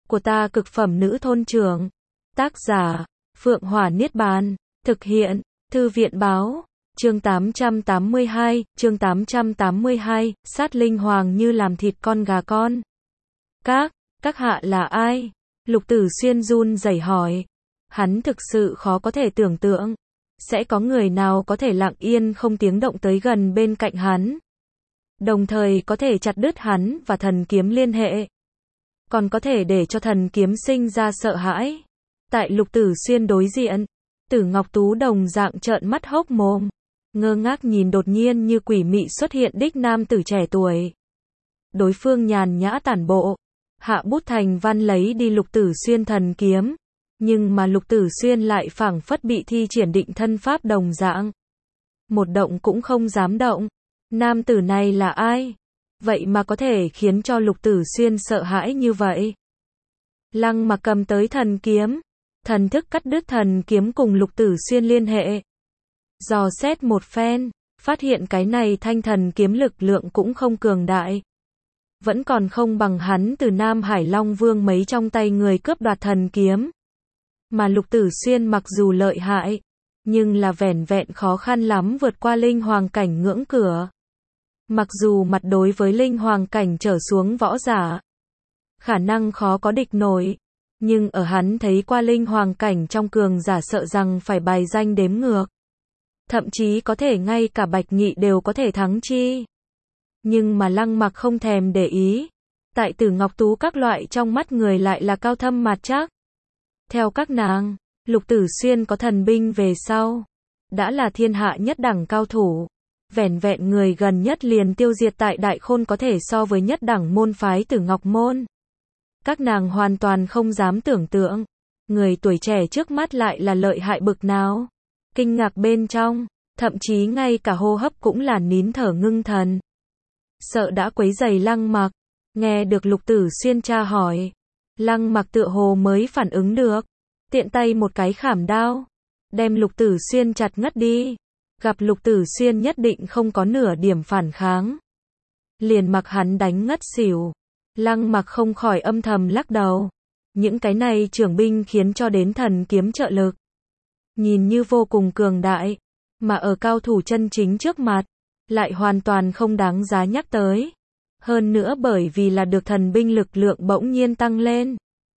của ta cực phẩm nữ thôn trưởng. Tác giả, Phượng Hỏa Niết Bàn. Thực hiện, Thư viện báo. Chương 882, sát linh hoàng như làm thịt con gà con. Các hạ là ai? Lục Tử Xuyên run rẩy hỏi. Hắn thực sự khó có thể tưởng tượng, sẽ có người nào có thể lặng yên không tiếng động tới gần bên cạnh hắn, đồng thời có thể chặt đứt hắn và thần kiếm liên hệ, còn có thể để cho thần kiếm sinh ra sợ hãi. Tại Lục Tử Xuyên đối diện, Tử Ngọc Tú đồng dạng trợn mắt hốc mồm, ngơ ngác nhìn đột nhiên như quỷ mị xuất hiện đích nam tử trẻ tuổi. Đối phương nhàn nhã tản bộ, hạ bút thành văn lấy đi Lục Tử Xuyên thần kiếm, nhưng mà Lục Tử Xuyên lại phảng phất bị thi triển định thân pháp đồng dạng, một động cũng không dám động. Nam tử này là ai? Vậy mà có thể khiến cho Lục Tử Xuyên sợ hãi như vậy. Lăng Mặc cầm tới thần kiếm, thần thức cắt đứt thần kiếm cùng Lục Tử Xuyên liên hệ. Dò xét một phen, phát hiện cái này thanh thần kiếm lực lượng cũng không cường đại, vẫn còn không bằng hắn từ Nam Hải Long Vương mấy trong tay người cướp đoạt thần kiếm. Mà Lục Tử Xuyên mặc dù lợi hại, nhưng là vẻn vẹn khó khăn lắm vượt qua linh hoàng cảnh ngưỡng cửa. Mặc dù mặt đối với linh hoàng cảnh trở xuống võ giả, khả năng khó có địch nổi, nhưng ở hắn thấy qua linh hoàng cảnh trong cường giả sợ rằng phải bài danh đếm ngược. Thậm chí có thể ngay cả Bạch Nghị đều có thể thắng chi. Nhưng mà Lăng Mặc không thèm để ý. Tại Tử Ngọc Tú các loại trong mắt người lại là cao thâm mặt chắc. Theo các nàng, Lục Tử Xuyên có thần binh về sau, đã là thiên hạ nhất đẳng cao thủ. Vẻn vẹn người gần nhất liền tiêu diệt tại Đại Khôn có thể so với nhất đẳng môn phái Tử Ngọc Môn. Các nàng hoàn toàn không dám tưởng tượng, người tuổi trẻ trước mắt lại là lợi hại bực nào. Kinh ngạc bên trong, thậm chí ngay cả hô hấp cũng là nín thở ngưng thần. Sợ đã quấy rầy Lăng Mặc, nghe được Lục Tử Xuyên tra hỏi, Lăng Mặc tựa hồ mới phản ứng được, tiện tay một cái khảm đao, đem Lục Tử Xuyên chặt ngất đi. Gặp Lục Tử Xuyên nhất định không có nửa điểm phản kháng, liền mặc hắn đánh ngất xỉu. Lăng Mặc không khỏi âm thầm lắc đầu. Những cái này trưởng binh khiến cho đến thần kiếm trợ lực, nhìn như vô cùng cường đại, mà ở cao thủ chân chính trước mặt, lại hoàn toàn không đáng giá nhắc tới. Hơn nữa bởi vì là được thần binh lực lượng bỗng nhiên tăng lên,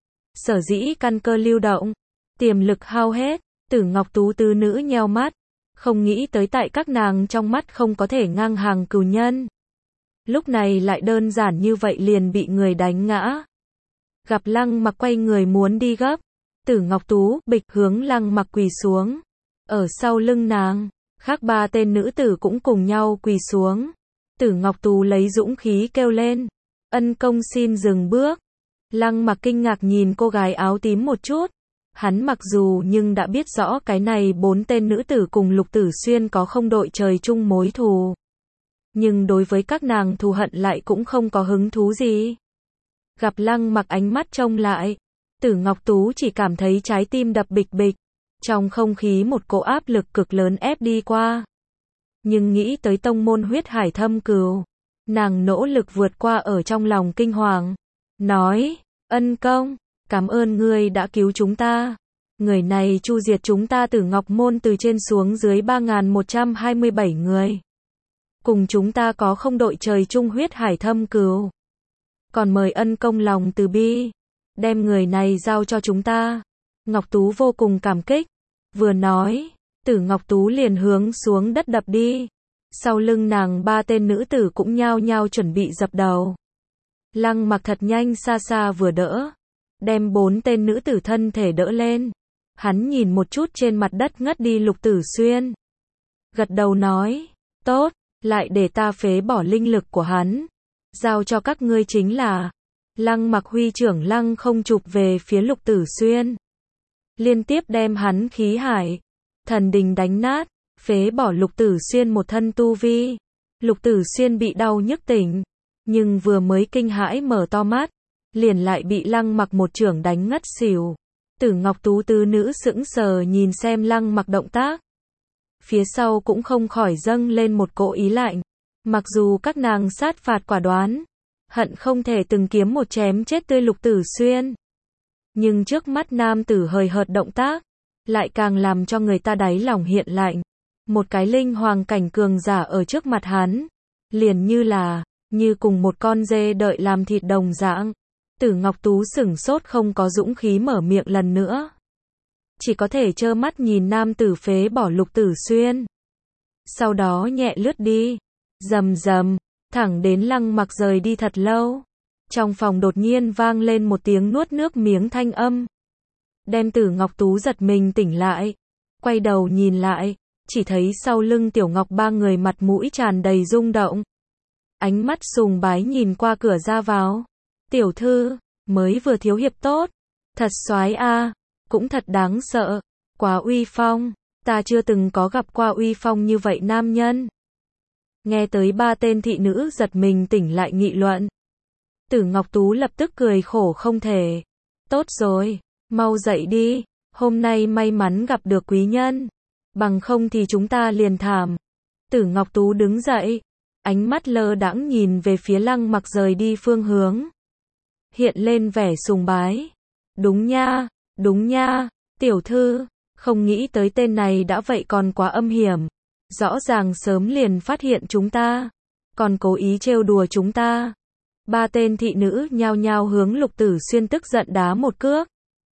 sở dĩ căn cơ lưu động, tiềm lực hao hết. Tử Ngọc Tú tứ nữ nheo mắt, không nghĩ tới tại các nàng trong mắt không có thể ngang hàng cừu nhân, lúc này lại đơn giản như vậy liền bị người đánh ngã. Gặp Lăng Mặc quay người muốn đi gấp, Tử Ngọc Tú bịch hướng Lăng Mặc quỳ xuống. Ở sau lưng nàng, khác ba tên nữ tử cũng cùng nhau quỳ xuống. Tử Ngọc Tú lấy dũng khí kêu lên, ân công xin dừng bước. Lăng Mặc kinh ngạc nhìn cô gái áo tím một chút. Hắn mặc dù nhưng đã biết rõ cái này bốn tên nữ tử cùng Lục Tử Xuyên có không đội trời chung mối thù, nhưng đối với các nàng thù hận lại cũng không có hứng thú gì. Gặp Lăng Mặc ánh mắt trông lại, Tử Ngọc Tú chỉ cảm thấy trái tim đập bịch bịch, trong không khí một cỗ áp lực cực lớn ép đi qua. Nhưng nghĩ tới tông môn huyết hải thâm cừu, nàng nỗ lực vượt qua ở trong lòng kinh hoàng, nói, ân công, cảm ơn ngươi đã cứu chúng ta. Người này chu diệt chúng ta Tử Ngọc Môn từ trên xuống dưới 3127 người. Cùng chúng ta có không đội trời chung huyết hải thâm cừu. Còn mời ân công lòng từ bi, đem người này giao cho chúng ta. Ngọc Tú vô cùng cảm kích, vừa nói, Tử Ngọc Tú liền hướng xuống đất đập đi. Sau lưng nàng ba tên nữ tử cũng nhao nhao chuẩn bị dập đầu. Lăng Mặc thật nhanh xa xa vừa đỡ, đem bốn tên nữ tử thân thể đỡ lên. Hắn nhìn một chút trên mặt đất ngất đi Lục Tử Xuyên, gật đầu nói, tốt, lại để ta phế bỏ linh lực của hắn, giao cho các ngươi chính là. Lăng Mặc huy trưởng lăng không chụp về phía Lục Tử Xuyên, liên tiếp đem hắn khí hải, thần đình đánh nát, phế bỏ Lục Tử Xuyên một thân tu vi. Lục Tử Xuyên bị đau nhức tỉnh, nhưng vừa mới kinh hãi mở to mắt, liền lại bị Lăng Mặc một chưởng đánh ngất xỉu. Tử Ngọc Tú tứ nữ sững sờ nhìn xem Lăng Mặc động tác, phía sau cũng không khỏi dâng lên một cỗ ý lạnh. Mặc dù các nàng sát phạt quả đoán, hận không thể từng kiếm một chém chết tươi Lục Tử Xuyên, Nhưng trước mắt nam tử hời hợt động tác, lại càng làm cho người ta đáy lòng hiện lạnh. Một cái linh hoàng cảnh cường giả ở trước mặt hắn, liền như cùng một con dê đợi làm thịt đồng dạng. Tử Ngọc Tú sửng sốt không có dũng khí mở miệng lần nữa. Chỉ có thể trơ mắt nhìn nam tử phế bỏ Lục Tử Xuyên. Sau đó nhẹ lướt đi, rầm rầm, thẳng đến Lăng Mặc rời đi thật lâu. Trong phòng đột nhiên vang lên một tiếng nuốt nước miếng thanh âm. Đem Tử Ngọc Tú giật mình tỉnh lại. Quay đầu nhìn lại, chỉ thấy sau lưng Tiểu Ngọc ba người mặt mũi tràn đầy rung động. Ánh mắt sùng bái nhìn qua cửa ra vào. Tiểu thư, mới vừa thiếu hiệp tốt. Thật soái a, cũng thật đáng sợ. Quá uy phong, ta chưa từng có gặp qua uy phong như vậy nam nhân. Nghe tới ba tên thị nữ giật mình tỉnh lại nghị luận. Tử Ngọc Tú lập tức cười khổ không thể. Tốt rồi, mau dậy đi, hôm nay may mắn gặp được quý nhân. Bằng không thì chúng ta liền thảm. Tử Ngọc Tú đứng dậy, ánh mắt lơ đãng nhìn về phía Lăng Mặc rời đi phương hướng. Hiện lên vẻ sùng bái. Đúng nha, tiểu thư, không nghĩ tới tên này đã vậy còn quá âm hiểm. Rõ ràng sớm liền phát hiện chúng ta, còn cố ý trêu đùa chúng ta. Ba tên thị nữ nhao nhao hướng Lục Tử Xuyên tức giận đá một cước.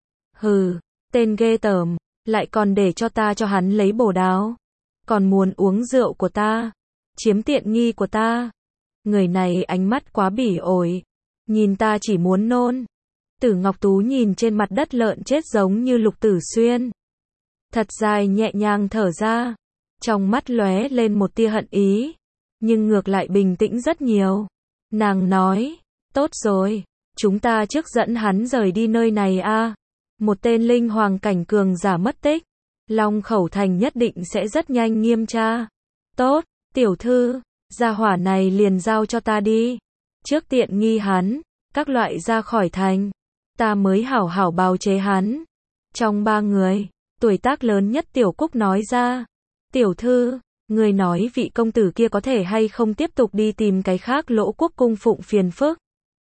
Hừ, tên ghê tởm, lại còn để cho ta cho hắn lấy bồ đáo. Còn muốn uống rượu của ta, chiếm tiện nghi của ta. Người này ánh mắt quá bỉ ổi, nhìn ta chỉ muốn nôn. Tử Ngọc Tú nhìn trên mặt đất lợn chết giống như Lục Tử Xuyên. Thật dài nhẹ nhàng thở ra, trong mắt lóe lên một tia hận ý, nhưng ngược lại bình tĩnh rất nhiều. Nàng nói, tốt rồi, chúng ta trước dẫn hắn rời đi nơi này a. Một tên linh hoàng cảnh cường giả mất tích, Long Khẩu Thành nhất định sẽ rất nhanh nghiêm tra. Tốt, tiểu thư, gia hỏa này liền giao cho ta đi. Trước tiện nghi hắn, các loại ra khỏi thành, ta mới hảo hảo bào chế hắn. Trong ba người, tuổi tác lớn nhất Tiểu Cúc nói ra, tiểu thư, người nói vị công tử kia có thể hay không tiếp tục đi tìm cái khác Lỗ Quốc cung phụng phiền phức.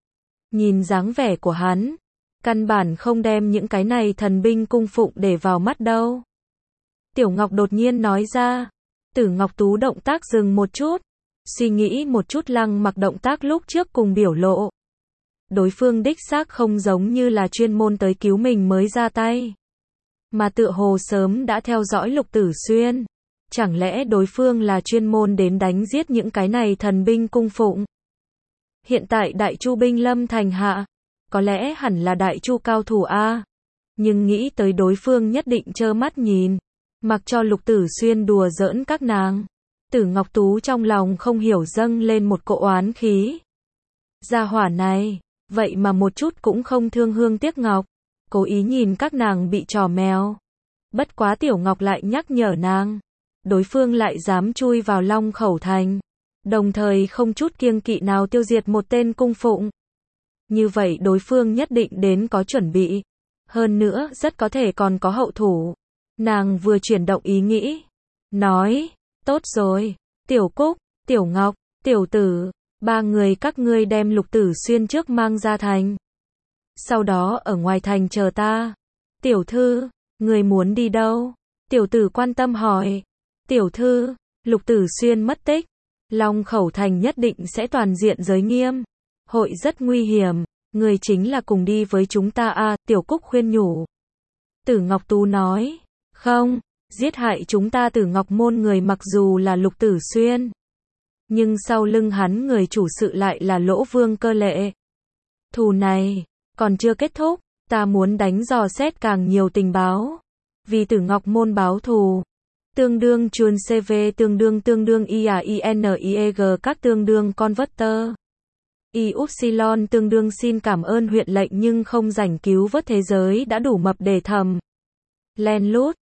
Nhìn dáng vẻ của hắn, căn bản không đem những cái này thần binh cung phụng để vào mắt đâu. Tiểu Ngọc đột nhiên nói ra. Tử Ngọc Tú động tác dừng một chút, suy nghĩ một chút Lăng Mặc động tác lúc trước cùng biểu lộ. Đối phương đích xác không giống như là chuyên môn tới cứu mình mới ra tay, mà tựa hồ sớm đã theo dõi Lục Tử Xuyên. Chẳng lẽ đối phương là chuyên môn đến đánh giết những cái này thần binh cung phụng? Hiện tại Đại Chu binh lâm thành hạ, có lẽ hẳn là Đại Chu cao thủ a. Nhưng nghĩ tới đối phương nhất định trơ mắt nhìn, mặc cho Lục Tử Xuyên đùa giỡn các nàng. Tử Ngọc Tú trong lòng không hiểu dâng lên một cỗ oán khí. Gia hỏa này, vậy mà một chút cũng không thương hương tiếc ngọc, cố ý nhìn các nàng bị trò mèo. Bất quá Tiểu Ngọc lại nhắc nhở nàng, đối phương lại dám chui vào Long Khẩu Thành, đồng thời không chút kiêng kỵ nào tiêu diệt một tên cung phụng. Như vậy đối phương nhất định đến có chuẩn bị, hơn nữa rất có thể còn có hậu thủ. Nàng vừa chuyển động ý nghĩ, nói, tốt rồi, Tiểu Cúc, Tiểu Ngọc, Tiểu Tử, ba người các ngươi đem Lục Tử Xuyên trước mang ra thành. Sau đó ở ngoài thành chờ ta. Tiểu thư, người muốn đi đâu? Tiểu Tử quan tâm hỏi. Tiểu thư, Lục Tử Xuyên mất tích, Long Khẩu Thành nhất định sẽ toàn diện giới nghiêm, hội rất nguy hiểm, người chính là cùng đi với chúng ta a. Tiểu Cúc khuyên nhủ. Tử Ngọc Tú nói, không, giết hại chúng ta Tử Ngọc môn người mặc dù là Lục Tử Xuyên, nhưng sau lưng hắn người chủ sự lại là Lỗ Vương Cơ Lệ. Thù này còn chưa kết thúc, ta muốn đánh dò xét càng nhiều tình báo, vì Tử Ngọc môn báo thù. Tương đương chuồn CV tương đương IAINIEG các tương đương converter. Y-Upsilon tương đương xin cảm ơn huyện lệnh nhưng không rảnh cứu vớt thế giới đã đủ mập để thầm. Len lút,